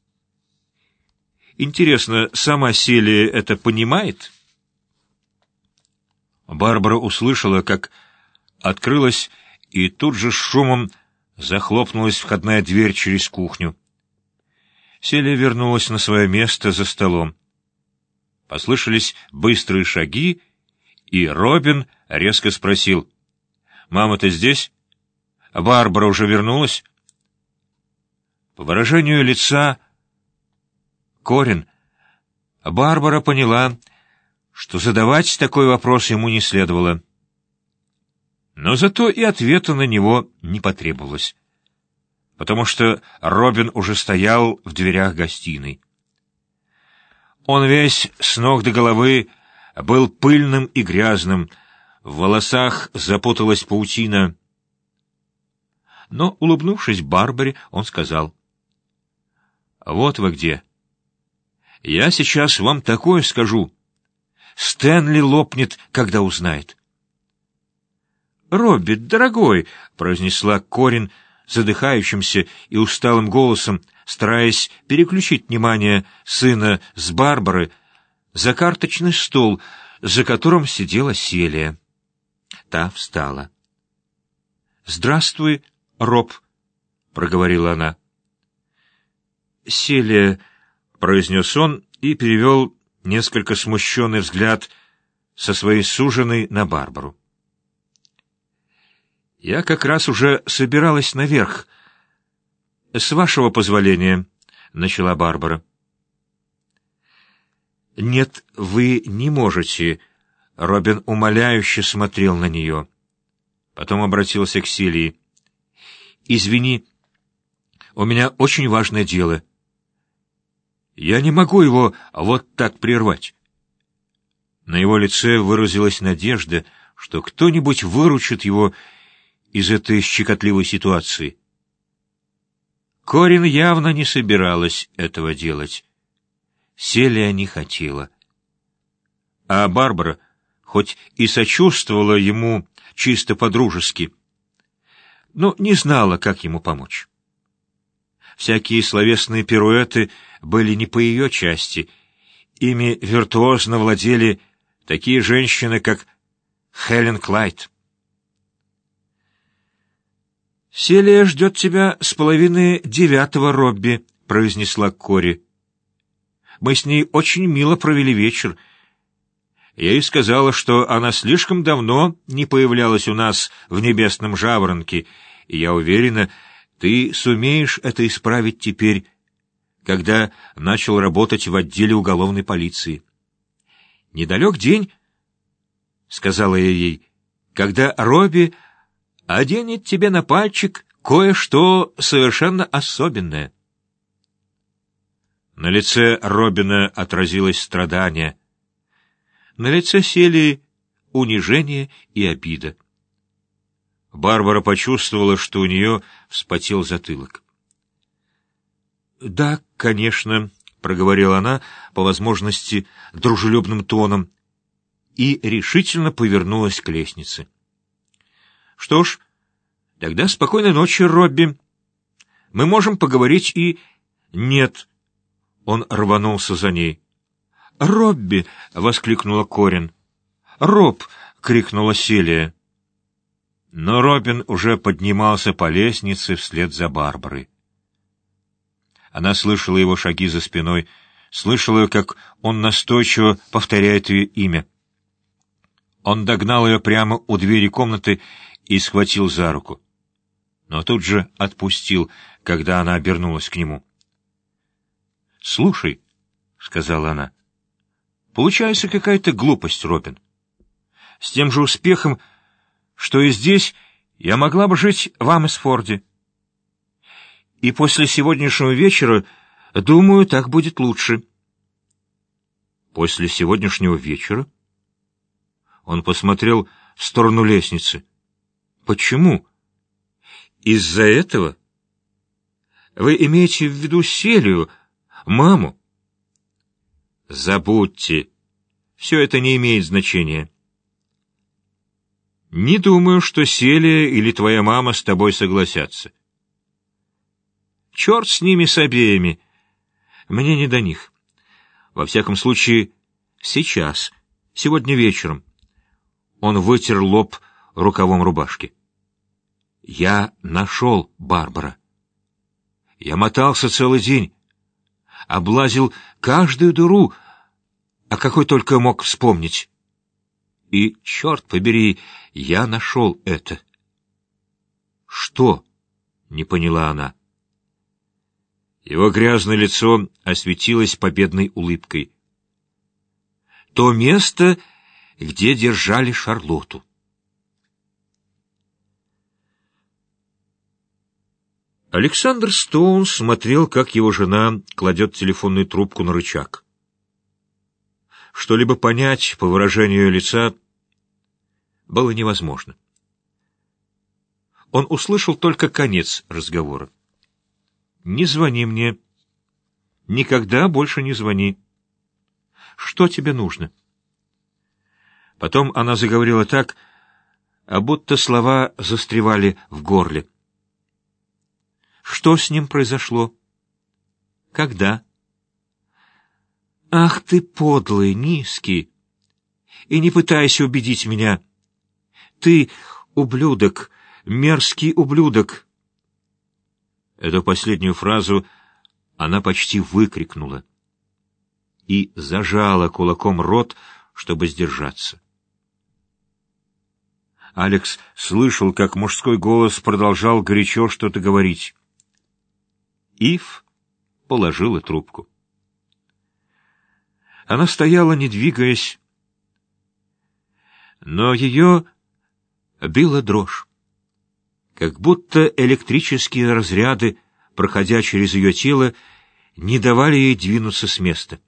Speaker 1: Интересно, сама Селия это понимает?» Барбара услышала, как открылась, и тут же с шумом захлопнулась входная дверь через кухню. Селия вернулась на свое место за столом. Послышались быстрые шаги, и Робин резко спросил: «Мама-то здесь? Барбара уже вернулась?» По выражению лица Корин Барбара поняла, что задавать такой вопрос ему не следовало. Но зато и ответа на него не потребовалось, потому что Робин уже стоял в дверях гостиной. Он весь с ног до головы был пыльным и грязным, в волосах запуталась паутина. Но, улыбнувшись Барбаре, он сказал: «Вот вы где. Я сейчас вам такое скажу. Стэнли лопнет, когда узнает». «Робби, дорогой», — произнесла Корин задыхающимся и усталым голосом, стараясь переключить внимание сына с Барбары за карточный стол, за которым сидела Селия. Та встала. «Здравствуй, Роб», — проговорила она. «Селия», — произнес он и перевел несколько смущенный взгляд со своей суженой на Барбару. «Я как раз уже собиралась наверх. С вашего позволения», — начала Барбара. «Нет, вы не можете», — Робин умоляюще смотрел на нее. Потом обратился к Селии. «Извини, у меня очень важное дело. Я не могу его вот так прервать». На его лице выразилась надежда, что кто-нибудь выручит его из этой щекотливой ситуации. Корин явно не собиралась этого делать. Селия не хотела. А Барбара, хоть и сочувствовала ему чисто по-дружески, но не знала, как ему помочь. Всякие словесные пируэты были не по ее части. Ими виртуозно владели такие женщины, как Хелен Клайд. «Селия ждет тебя с половины девятого, Робби», — произнесла Кори. «Мы с ней очень мило провели вечер. Я ей сказала, что она слишком давно не появлялась у нас в небесном жаворонке, и я уверена, ты сумеешь это исправить теперь, когда начал работать в отделе уголовной полиции. Недалек день, — сказала я ей, — когда Робби оденет тебе на пальчик кое-что совершенно особенное». На лице Робина отразилось страдание. На лице Селии унижение и обида. Барбара почувствовала, что у нее вспотел затылок. «Да, конечно», — проговорила она, по возможности, дружелюбным тоном, и решительно повернулась к лестнице. «Что ж, тогда спокойной ночи, Робби. Мы можем поговорить и...» «Нет». Он рванулся за ней. «Робби!» — воскликнула Корин. «Роб!» — крикнула Селия. Но Робин уже поднимался по лестнице вслед за Барбарой. Она слышала его шаги за спиной, слышала, как он настойчиво повторяет ее имя. Он догнал ее прямо у двери комнаты и схватил за руку, но тут же отпустил, когда она обернулась к нему. «Слушай», — сказала она, — «получается какая-то глупость, Робин. С тем же успехом, что и здесь, я могла бы жить в Амесфорде. И после сегодняшнего вечера, думаю, так будет лучше». «После сегодняшнего вечера?» Он посмотрел в сторону лестницы. «Почему? Из-за этого? Вы имеете в виду Селию, маму?» «Забудьте. Все это не имеет значения». «Не думаю, что Селия или твоя мама с тобой согласятся». «Черт с ними с обеими. Мне не до них. Во всяком случае, сейчас, сегодня вечером». Он вытер лоб рукавом рубашки. «Я нашел Барбара. Я мотался целый день, облазил каждую дыру, о какой только мог вспомнить. И, черт побери, я нашел это». «Что?» — не поняла она. Его грязное лицо осветилось победной улыбкой. «То место, где держали Шарлотту». Александр Стоун смотрел, как его жена кладет телефонную трубку на рычаг. Что-либо понять по выражению ее лица было невозможно. Он услышал только конец разговора. «Не звони мне. Никогда больше не звони. Что тебе нужно?» Потом она заговорила так, а будто слова застревали в горле. «Что с ним произошло? Когда?» «Ах ты, подлый, низкий! И не пытайся убедить меня! Ты ублюдок, мерзкий ублюдок!» Эту последнюю фразу она почти выкрикнула и зажала кулаком рот, чтобы сдержаться. Алекс слышал, как мужской голос продолжал горячо что-то говорить. Ив положила трубку. Она стояла, не двигаясь, но ее била дрожь, как будто электрические разряды, проходя через ее тело, не давали ей двинуться с места.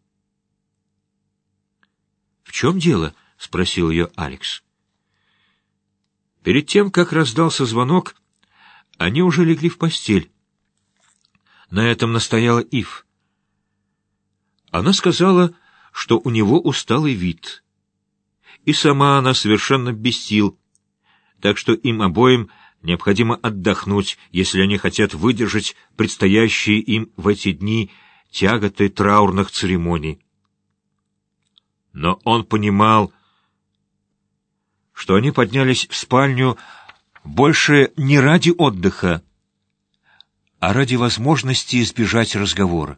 Speaker 1: «В чем дело?» — спросил ее Алекс. Перед тем, как раздался звонок, они уже легли в постель. На этом настояла Ив. Она сказала, что у него усталый вид. И сама она совершенно без сил, так что им обоим необходимо отдохнуть, если они хотят выдержать предстоящие им в эти дни тяготы траурных церемоний. Но он понимал, что они поднялись в спальню больше не ради отдыха, а ради возможности избежать разговора.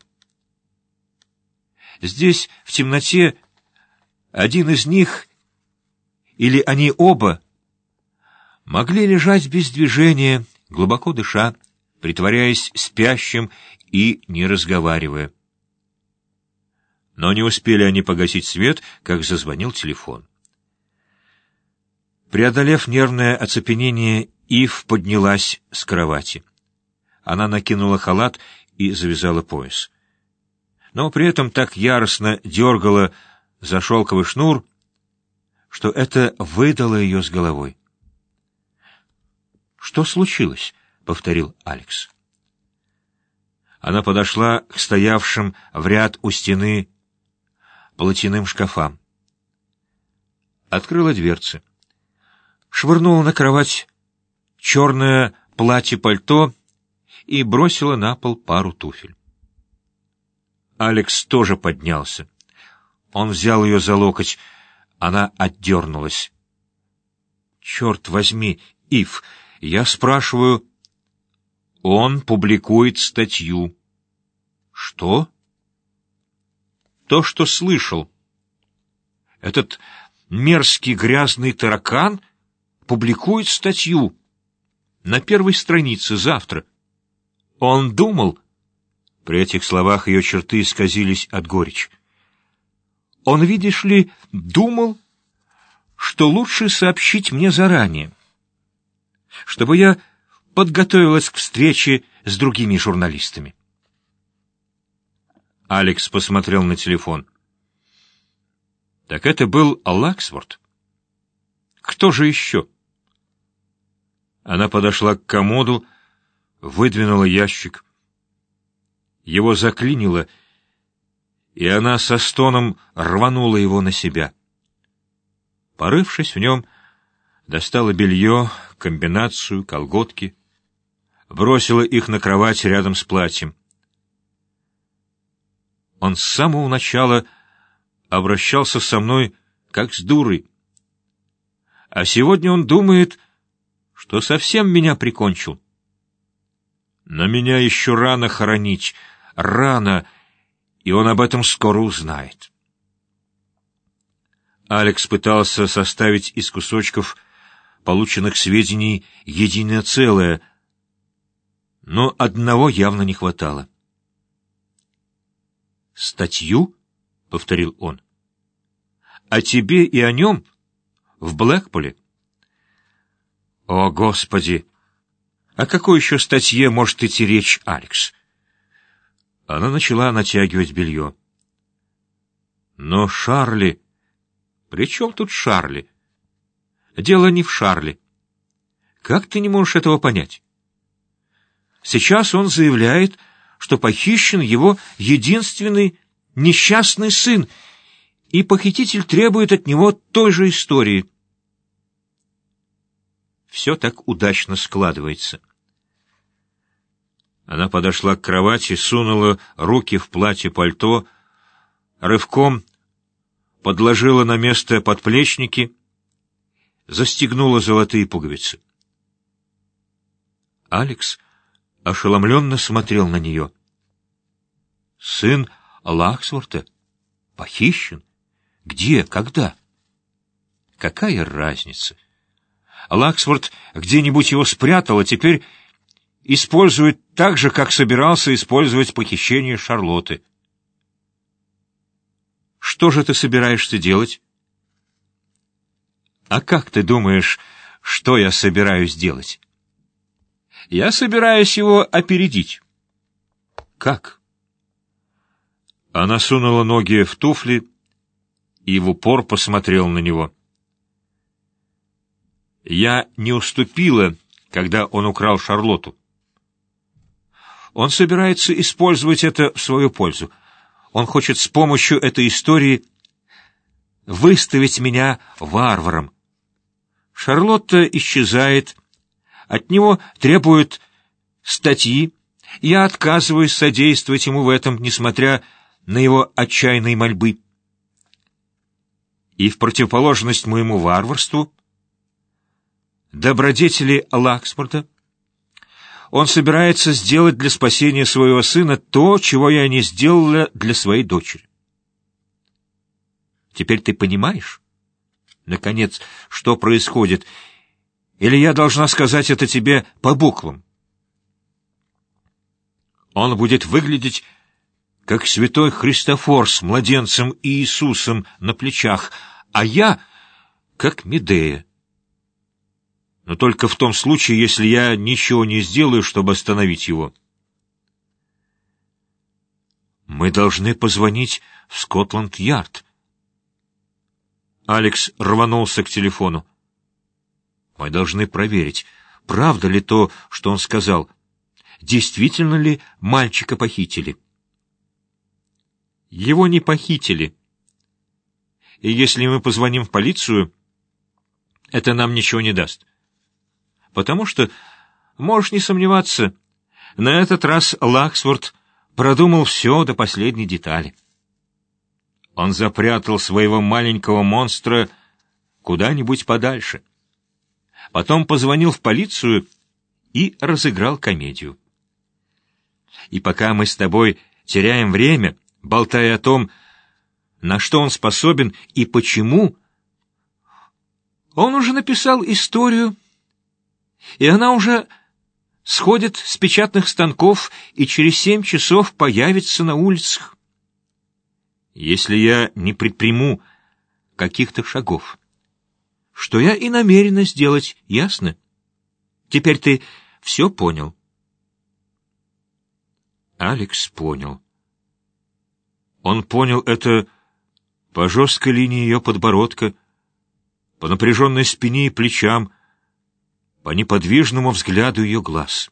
Speaker 1: Здесь, в темноте, один из них, или они оба, могли лежать без движения, глубоко дыша, притворяясь спящим и не разговаривая. Но не успели они погасить свет, как зазвонил телефон. Преодолев нервное оцепенение, Ив поднялась с кровати. Она накинула халат и завязала пояс. но при этом так яростно дергала за шелковый шнур, что это выдало ее с головой. «Что случилось?» — повторил Алекс. Она подошла к стоявшим в ряд у стены полотяным шкафам. Открыла дверцы. Швырнула на кровать черное платье-пальто и бросила на пол пару туфель. Алекс тоже поднялся. Он взял ее за локоть. Она отдернулась. «Черт возьми, Ив, я спрашиваю...» «Он публикует статью». «Что?» «То, что слышал. Этот мерзкий грязный таракан публикует статью на первой странице завтра. Он думал...» При этих словах ее черты исказились от горечи. «Он, видишь ли, думал, что лучше сообщить мне заранее, чтобы я подготовилась к встрече с другими журналистами». Алекс посмотрел на телефон. «Так это был Лаксворт? Кто же еще?» Она подошла к комоду, выдвинула ящик. Его заклинило, и она со стоном рванула его на себя. Порывшись в нем, достала белье, комбинацию, колготки, бросила их на кровать рядом с платьем. Он с самого начала обращался со мной как с дурой, а сегодня он думает, что совсем меня прикончил. Но меня еще рано хоронить, рано, и он об этом скоро узнает. Алекс пытался составить из кусочков полученных сведений единое целое, но одного явно не хватало. «Статью?» — повторил он. «О тебе и о нем? В Блэкпуле?» «О, Господи! О какой еще статье может идти речь, Алекс?» Она начала натягивать белье. «Но Шарли...» «При чем тут Шарли? Дело не в Шарле. Как ты не можешь этого понять? Сейчас он заявляет, что похищен его единственный несчастный сын, и похититель требует от него той же истории. Все так удачно складывается». Она подошла к кровати, сунула руки в платье-пальто, рывком подложила на место подплечники, застегнула золотые пуговицы. Алекс ошеломленно смотрел на нее. «Сын Лаксворта? Похищен? Где? Когда?» «Какая разница? Лаксворт где-нибудь его спрятал, а теперь использует так же, как собирался использовать похищение Шарлотты. Что же ты собираешься делать?» «А как ты думаешь, что я собираюсь делать?» «Я собираюсь его опередить». «Как?» Она сунула ноги в туфли и в упор посмотрела на него. «Я не уступила, когда он украл Шарлотту. Он собирается использовать это в свою пользу. Он хочет с помощью этой истории выставить меня варваром. Шарлотта исчезает, от него требуют статьи. Я отказываюсь содействовать ему в этом, несмотря на его отчаянные мольбы. И в противоположность моему варварству, добродетели Лаксворта, он собирается сделать для спасения своего сына то, чего я не сделала для своей дочери. Теперь ты понимаешь, наконец, что происходит, или я должна сказать это тебе по буквам? Он будет выглядеть как святой Христофор с младенцем Иисусом на плечах, а я как Медея. Но только в том случае, если я ничего не сделаю, чтобы остановить его. Мы должны позвонить в Скотланд-Ярд. Алекс рванулся к телефону. Мы должны проверить, правда ли то, что он сказал. Действительно ли мальчика похитили? Его не похитили. И если мы позвоним в полицию, это нам ничего не даст. Потому что, можешь не сомневаться, на этот раз Лаксворт продумал все до последней детали. Он запрятал своего маленького монстра куда-нибудь подальше. Потом позвонил в полицию и разыграл комедию. И пока мы с тобой теряем время, болтая о том, на что он способен и почему, он уже написал историю, и она уже сходит с печатных станков и через семь часов появится на улицах. Если я не предприму каких-то шагов, что я и намерена сделать, ясно? Теперь ты все понял? Алекс понял. Он понял это по жесткой линии ее подбородка, по напряженной спине и плечам, по неподвижному взгляду ее глаз.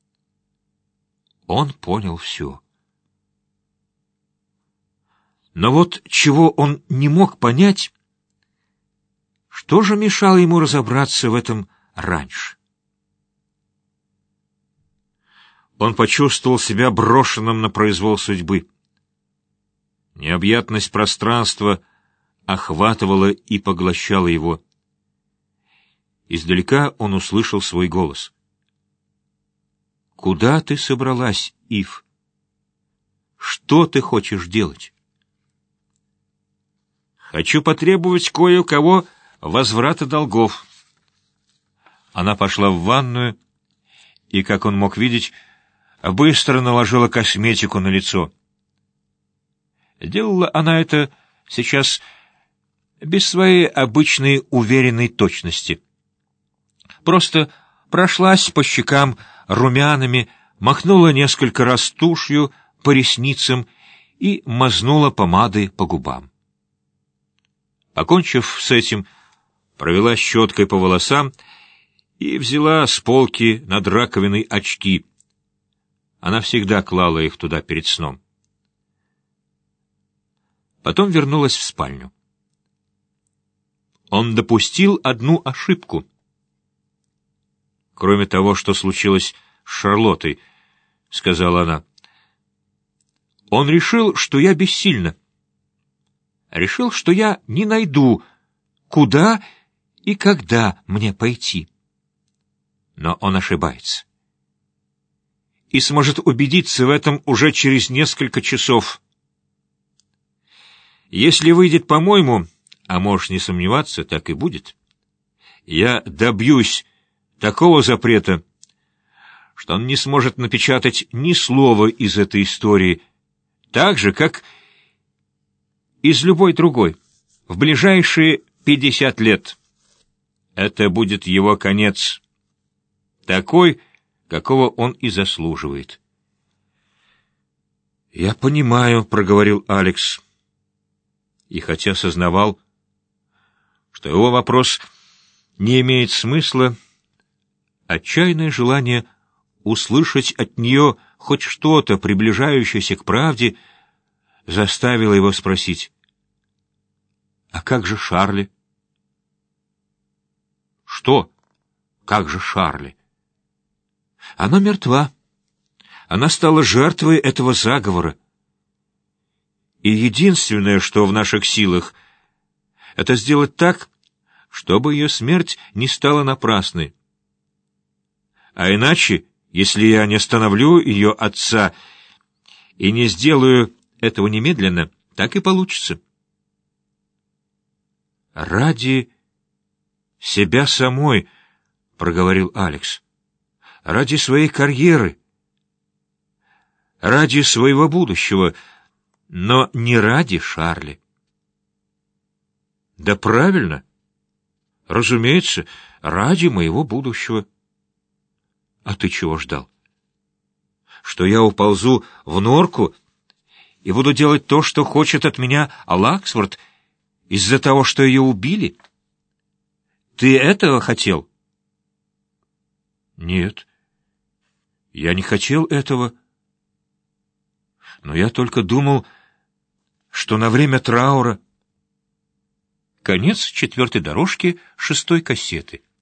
Speaker 1: Он понял все. Но вот чего он не мог понять, что же мешало ему разобраться в этом раньше? Он почувствовал себя брошенным на произвол судьбы. Необъятность пространства охватывала и поглощала его. Издалека он услышал свой голос. «Куда ты собралась, Ив? Что ты хочешь делать?» «Хочу потребовать кое у кого возврата долгов». Она пошла в ванную и, как он мог видеть, быстро наложила косметику на лицо. Делала она это сейчас без своей обычной уверенной точности. Просто прошлась по щекам румянами, махнула несколько раз тушью по ресницам и мазнула помадой по губам. Покончив с этим, провела щеткой по волосам и взяла с полки над раковиной очки. Она всегда клала их туда перед сном. Потом вернулась в спальню. Он допустил одну ошибку. Кроме того, что случилось с Шарлоттой, — сказала она. Он решил, что я бессильна. Решил, что я не найду, куда и когда мне пойти. Но он ошибается. И сможет убедиться в этом уже через несколько часов. Если выйдет по-моему, а можешь не сомневаться, так и будет, я добьюсь такого запрета, что он не сможет напечатать ни слова из этой истории, так же, как из любой другой, в ближайшие пятьдесят лет. Это будет его конец, такой, какого он и заслуживает. «Я понимаю», — проговорил Алекс. И хотя сознавал, что его вопрос не имеет смысла, отчаянное желание услышать от нее хоть что-то, приближающееся к правде, заставило его спросить: «А как же Шарли?» «Что? Как же Шарли?» «Она мертва. Она стала жертвой этого заговора. И единственное, что в наших силах, это сделать так, чтобы ее смерть не стала напрасной. А иначе, если я не остановлю ее отца и не сделаю этого немедленно, так и получится». «Ради себя самой», — проговорил Алекс, — «ради своей карьеры, ради своего будущего, но не ради Шарли». «Да правильно. Разумеется, ради моего будущего». «А ты чего ждал? Что я уползу в норку и буду делать то, что хочет от меня Лаксфорд, из-за того, что ее убили? Ты этого хотел? Нет, я не хотел этого. Но я только думал, что на время траура... Конец четвертой дорожки шестой кассеты.